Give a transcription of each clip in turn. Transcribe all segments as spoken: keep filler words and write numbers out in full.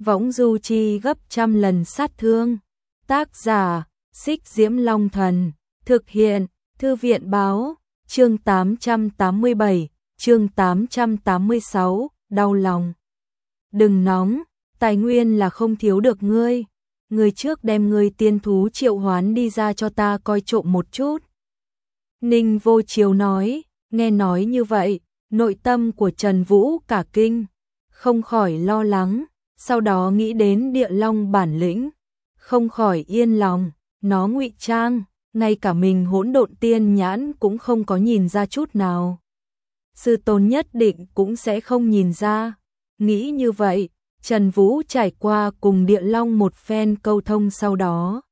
võng du chi gấp trăm lần sát thương. Tác giả, Xích Diễm Long Thần, thực hiện, Thư viện báo, chương tám trăm tám mươi bảy, chương tám trăm tám mươi sáu, đau lòng. Đừng nóng, tài nguyên là không thiếu được ngươi. Người trước đem ngươi tiên thú triệu hoán đi ra cho ta coi trộm một chút. Ninh Vô Chiếu nói, nghe nói như vậy, nội tâm của Trần Vũ cả kinh, không khỏi lo lắng, sau đó nghĩ đến địa long bản lĩnh, không khỏi yên lòng, nó ngụy trang, ngay cả mình hỗn độn tiên nhãn cũng không có nhìn ra chút nào. Sư tôn nhất định cũng sẽ không nhìn ra. Nghĩ như vậy, Trần Vũ trải qua cùng địa long một phen câu thông sau đó.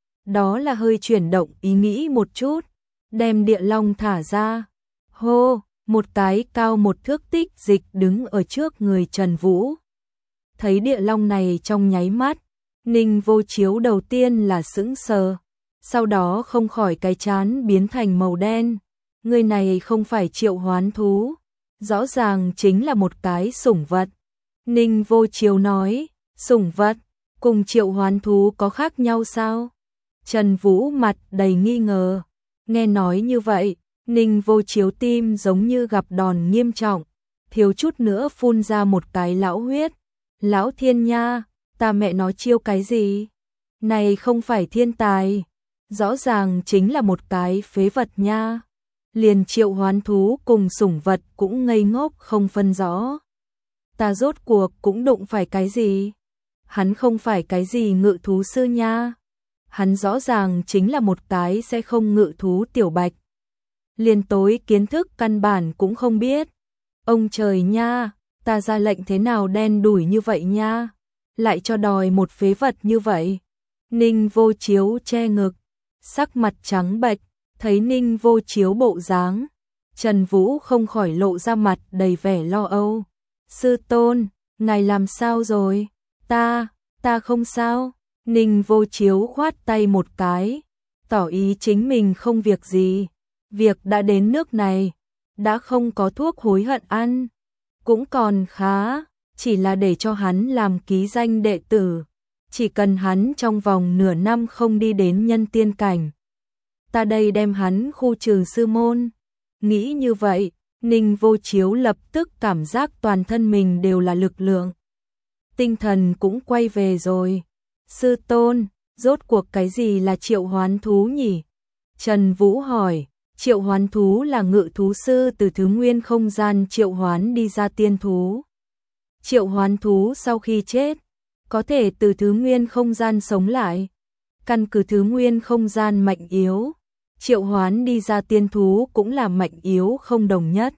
Đó là hơi chuyển động ý nghĩ một chút, đem địa long thả ra. Hô, một cái cao một thước tích dịch đứng ở trước người Trần Vũ. Thấy địa long này trong nháy mắt, Ninh Vô Chiếu đầu tiên là sững sờ, sau đó không khỏi cái trán biến thành màu đen. Người này không phải triệu hoán thú, rõ ràng chính là một cái sủng vật. Ninh Vô Chiếu nói, sủng vật, cùng triệu hoán thú có khác nhau sao? Trần Vũ mặt đầy nghi ngờ, nghe nói như vậy, Ninh Vô Chiếu tim giống như gặp đòn nghiêm trọng, thiếu chút nữa phun ra một cái lão huyết. Lão thiên nha, ta mẹ nó chiêu cái gì? Này không phải thiên tài, rõ ràng chính là một cái phế vật nha. Liền triệu hoán thú cùng sủng vật cũng ngây ngốc không phân rõ. Ta rốt cuộc cũng đụng phải cái gì? Hắn không phải cái gì ngự thú sư nha. Hắn rõ ràng chính là một cái sẽ không ngự thú tiểu bạch. Liền tối kiến thức căn bản cũng không biết. Ông trời nha, ta ra lệnh thế nào đen đủi như vậy nha, lại cho đòi một phế vật như vậy. Ninh Vô Chiếu che ngực, sắc mặt trắng bệch, thấy Ninh Vô Chiếu bộ dáng, Trần Vũ không khỏi lộ ra mặt đầy vẻ lo âu. Sư tôn, ngài làm sao rồi? Ta, ta không sao. Ninh Vô Chiếu khoát tay một cái, tỏ ý chính mình không việc gì. Việc đã đến nước này, đã không có thuốc hối hận ăn, cũng còn khá, chỉ là để cho hắn làm ký danh đệ tử, chỉ cần hắn trong vòng nửa năm không đi đến nhân tiên cảnh, ta đây đem hắn khu trừ sư môn. Nghĩ như vậy, Ninh Vô Chiếu lập tức cảm giác toàn thân mình đều là lực lượng, tinh thần cũng quay về rồi. Sư tôn, rốt cuộc cái gì là triệu hoán thú nhỉ? Trần Vũ hỏi. Triệu hoán thú là ngự thú sư từ thứ nguyên không gian triệu hoán đi ra tiên thú. Triệu hoán thú sau khi chết, có thể từ thứ nguyên không gian sống lại. Căn cứ thứ nguyên không gian mạnh yếu, triệu hoán đi ra tiên thú cũng là mạnh yếu không đồng nhất.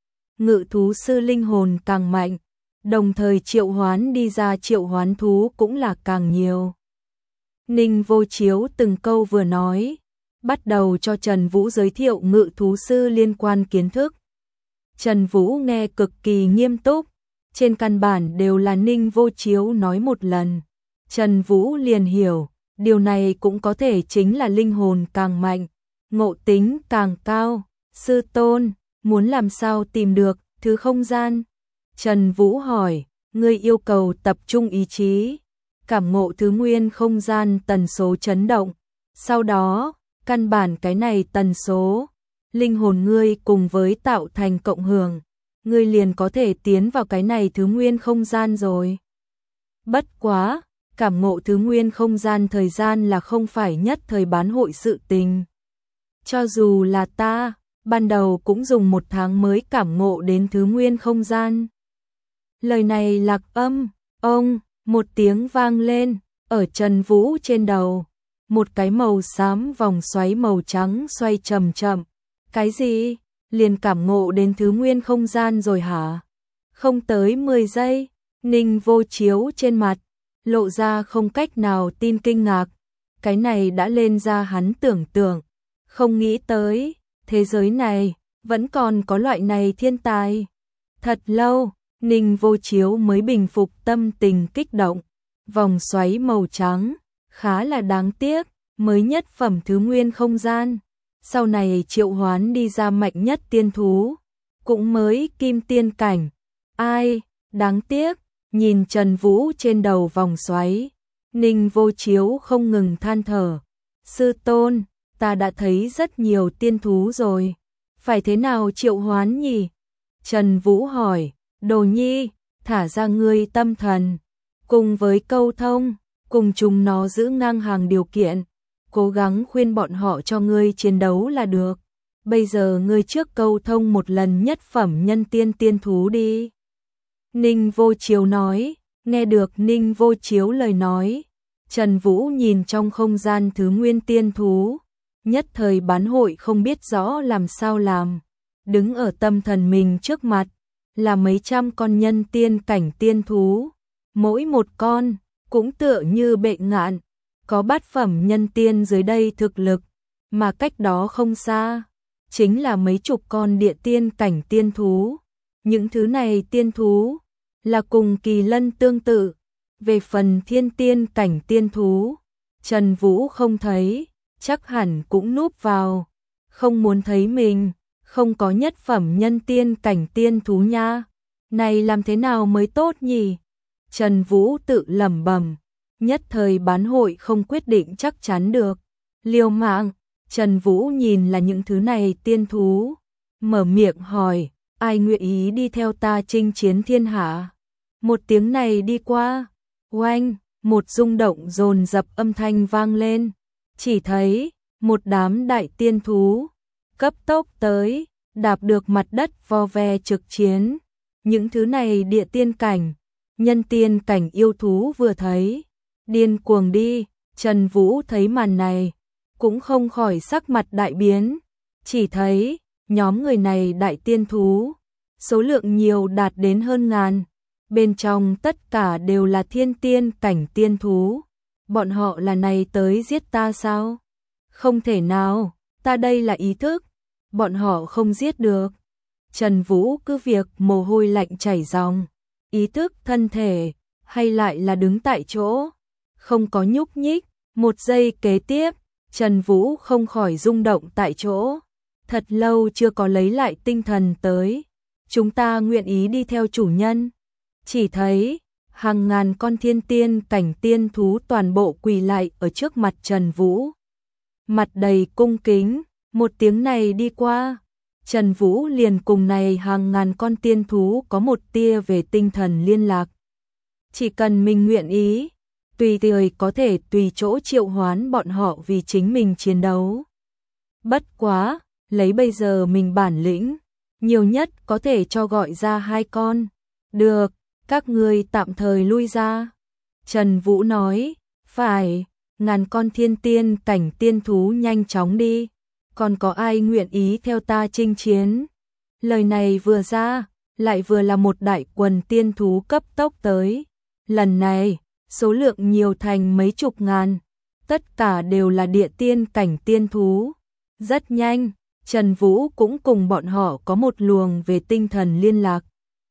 Ngự thú sư linh hồn càng mạnh, đồng thời triệu hoán đi ra triệu hoán thú cũng là càng nhiều. Ninh Vô Chiếu từng câu vừa nói, bắt đầu cho Trần Vũ giới thiệu ngự thú sư liên quan kiến thức. Trần Vũ nghe cực kỳ nghiêm túc, trên căn bản đều là Ninh Vô Chiếu nói một lần. Trần Vũ liền hiểu, điều này cũng có thể chính là linh hồn càng mạnh, ngộ tính càng cao. Sư tôn, muốn làm sao tìm được thứ không gian? Trần Vũ hỏi, ngươi yêu cầu tập trung ý chí, cảm ngộ thứ nguyên không gian tần số chấn động. Sau đó, căn bản cái này tần số, linh hồn ngươi cùng với tạo thành cộng hưởng, ngươi liền có thể tiến vào cái này thứ nguyên không gian rồi. Bất quá, cảm ngộ thứ nguyên không gian thời gian là không phải nhất thời bán hội sự tình. Cho dù là ta, ban đầu cũng dùng một tháng mới cảm ngộ đến thứ nguyên không gian. Lời này lạc âm, ông, một tiếng vang lên, ở Trần Vũ trên đầu. Một cái màu xám vòng xoáy màu trắng xoay chậm chậm. Cái gì? Liền cảm ngộ đến thứ nguyên không gian rồi hả? Không tới mười giây, Ninh Vô Chiếu trên mặt lộ ra không cách nào tin kinh ngạc. Cái này đã lên ra hắn tưởng tượng, không nghĩ tới, thế giới này vẫn còn có loại này thiên tài. Thật lâu, Ninh Vô Chiếu mới bình phục tâm tình kích động. Vòng xoáy màu trắng, khá là đáng tiếc, mới nhất phẩm thứ nguyên không gian. Sau này triệu hoán đi ra mạnh nhất tiên thú, cũng mới kim tiên cảnh. Ai, đáng tiếc, Nhìn Trần Vũ trên đầu vòng xoáy, Ninh Vô Chiếu không ngừng than thở. Sư tôn, ta đã thấy rất nhiều tiên thú rồi. Phải thế nào triệu hoán nhỉ? Trần Vũ hỏi, Đồ Nhi, thả ra ngươi tâm thần. Cùng với câu thông, cùng chúng nó giữ ngang hàng điều kiện. Cố gắng khuyên bọn họ cho ngươi chiến đấu là được. Bây giờ ngươi trước câu thông một lần nhất phẩm nhân tiên tiên thú đi. Ninh Vô Chiếu nói, nghe được Ninh Vô Chiếu lời nói. Trần Vũ nhìn trong không gian thứ nguyên tiên thú. Nhất thời bán hội không biết rõ làm sao làm. Đứng ở tâm thần mình trước mặt, là mấy trăm con nhân tiên cảnh tiên thú. Mỗi một con, cũng tựa như bệ ngạn. Có bát phẩm nhân tiên dưới đây thực lực, mà cách đó không xa, chính là mấy chục con địa tiên cảnh tiên thú. Những thứ này tiên thú, là cùng kỳ lân tương tự. Về phần thiên tiên cảnh tiên thú, Trần Vũ không thấy, chắc hẳn cũng núp vào. Không muốn thấy mình, không có nhất phẩm nhân tiên cảnh tiên thú nha. Này làm thế nào mới tốt nhỉ? Trần Vũ tự lẩm bẩm. Nhất thời bán hội không quyết định chắc chắn được. Liều mạng, Trần Vũ nhìn là những thứ này tiên thú. Mở miệng hỏi, ai nguyện ý đi theo ta chinh chiến thiên hạ? Một tiếng này đi qua, oanh, một rung động dồn dập âm thanh vang lên. Chỉ thấy, một đám đại tiên thú, cấp tốc tới, đạp được mặt đất vo ve trực chiến. Những thứ này địa tiên cảnh, nhân tiên cảnh yêu thú vừa thấy. Điên cuồng đi, Trần Vũ thấy màn này, cũng không khỏi sắc mặt đại biến. Chỉ thấy, nhóm người này đại tiên thú, số lượng nhiều đạt đến hơn ngàn. Bên trong tất cả đều là thiên tiên cảnh tiên thú. Bọn họ là này tới giết ta sao? Không thể nào, ta đây là ý thức. Bọn họ không giết được. Trần Vũ cứ việc mồ hôi lạnh chảy ròng. Ý thức thân thể, hay lại là đứng tại chỗ, không có nhúc nhích. Một giây kế tiếp, Trần Vũ không khỏi rung động tại chỗ. Thật lâu chưa có lấy lại tinh thần tới. Chúng ta nguyện ý đi theo chủ nhân. Chỉ thấy, hàng ngàn con thiên tiên cảnh tiên thú toàn bộ quỳ lại ở trước mặt Trần Vũ. Mặt đầy cung kính, một tiếng này đi qua. Trần Vũ liền cùng này hàng ngàn con tiên thú có một tia về tinh thần liên lạc. Chỉ cần mình nguyện ý, tùy thời có thể tùy chỗ triệu hoán bọn họ vì chính mình chiến đấu. Bất quá, lấy bây giờ mình bản lĩnh, nhiều nhất có thể cho gọi ra hai con. Được, các ngươi tạm thời lui ra. Trần Vũ nói, phải, ngàn con thiên tiên cảnh tiên thú nhanh chóng đi. Còn có ai nguyện ý theo ta chinh chiến? Lời này vừa ra, lại vừa là một đại quần tiên thú cấp tốc tới. Lần này, số lượng nhiều thành mấy chục ngàn. Tất cả đều là địa tiên cảnh tiên thú. Rất nhanh, Trần Vũ cũng cùng bọn họ có một luồng về tinh thần liên lạc.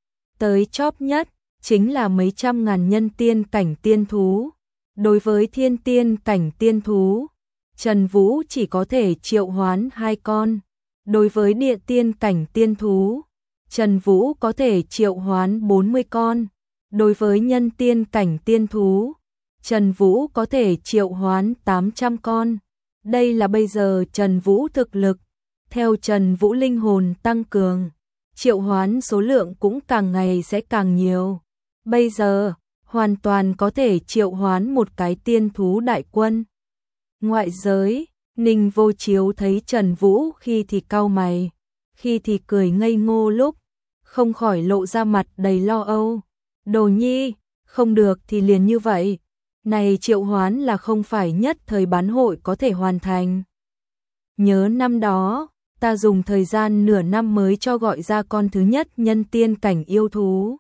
Tới chóp nhất, chính là mấy trăm ngàn nhân tiên cảnh tiên thú. Đối với thiên tiên cảnh tiên thú, Trần Vũ chỉ có thể triệu hoán hai con. Đối với địa tiên cảnh tiên thú, Trần Vũ có thể triệu hoán bốn mươi con. Đối với nhân tiên cảnh tiên thú, Trần Vũ có thể triệu hoán tám trăm con. Đây là bây giờ Trần Vũ thực lực. Theo Trần Vũ linh hồn tăng cường, triệu hoán số lượng cũng càng ngày sẽ càng nhiều. Bây giờ, hoàn toàn có thể triệu hoán một cái tiên thú đại quân. Ngoại giới, Ninh Vô Chiếu thấy Trần Vũ khi thì cau mày, khi thì cười ngây ngô lúc, không khỏi lộ ra mặt đầy lo âu. Đồ Nhi, không được thì liền như vậy. Này triệu hoán là không phải nhất thời bán hội có thể hoàn thành. Nhớ năm đó, ta dùng thời gian nửa năm mới cho gọi ra con thứ nhất nhân tiên cảnh yêu thú.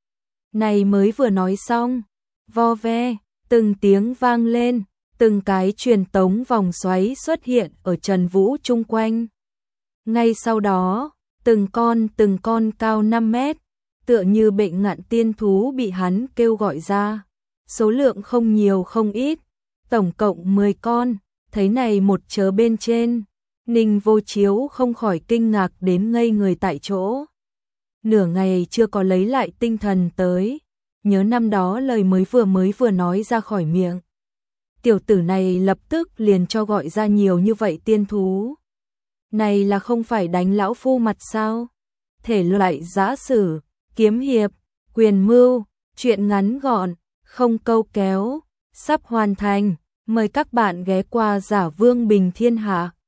Này mới vừa nói xong, vo ve, từng tiếng vang lên, từng cái truyền tống vòng xoáy xuất hiện ở Trần Vũ chung quanh. Ngay sau đó, từng con từng con cao năm mét, tựa như bệnh ngạn tiên thú bị hắn kêu gọi ra. Số lượng không nhiều không ít, tổng cộng mười con, thấy này một chớ bên trên. Ninh Vô Chiếu không khỏi kinh ngạc đến ngây người tại chỗ. Nửa ngày chưa có lấy lại tinh thần tới, nhớ năm đó lời mới vừa mới vừa nói ra khỏi miệng. Tiểu tử này lập tức liền cho gọi ra nhiều như vậy tiên thú. Này là không phải đánh lão phu mặt sao? Thể loại giã sử, kiếm hiệp, quyền mưu, truyện ngắn gọn, không câu kéo, sắp hoàn thành. Mời các bạn ghé qua Giả Vương Bình Thiên Hạ.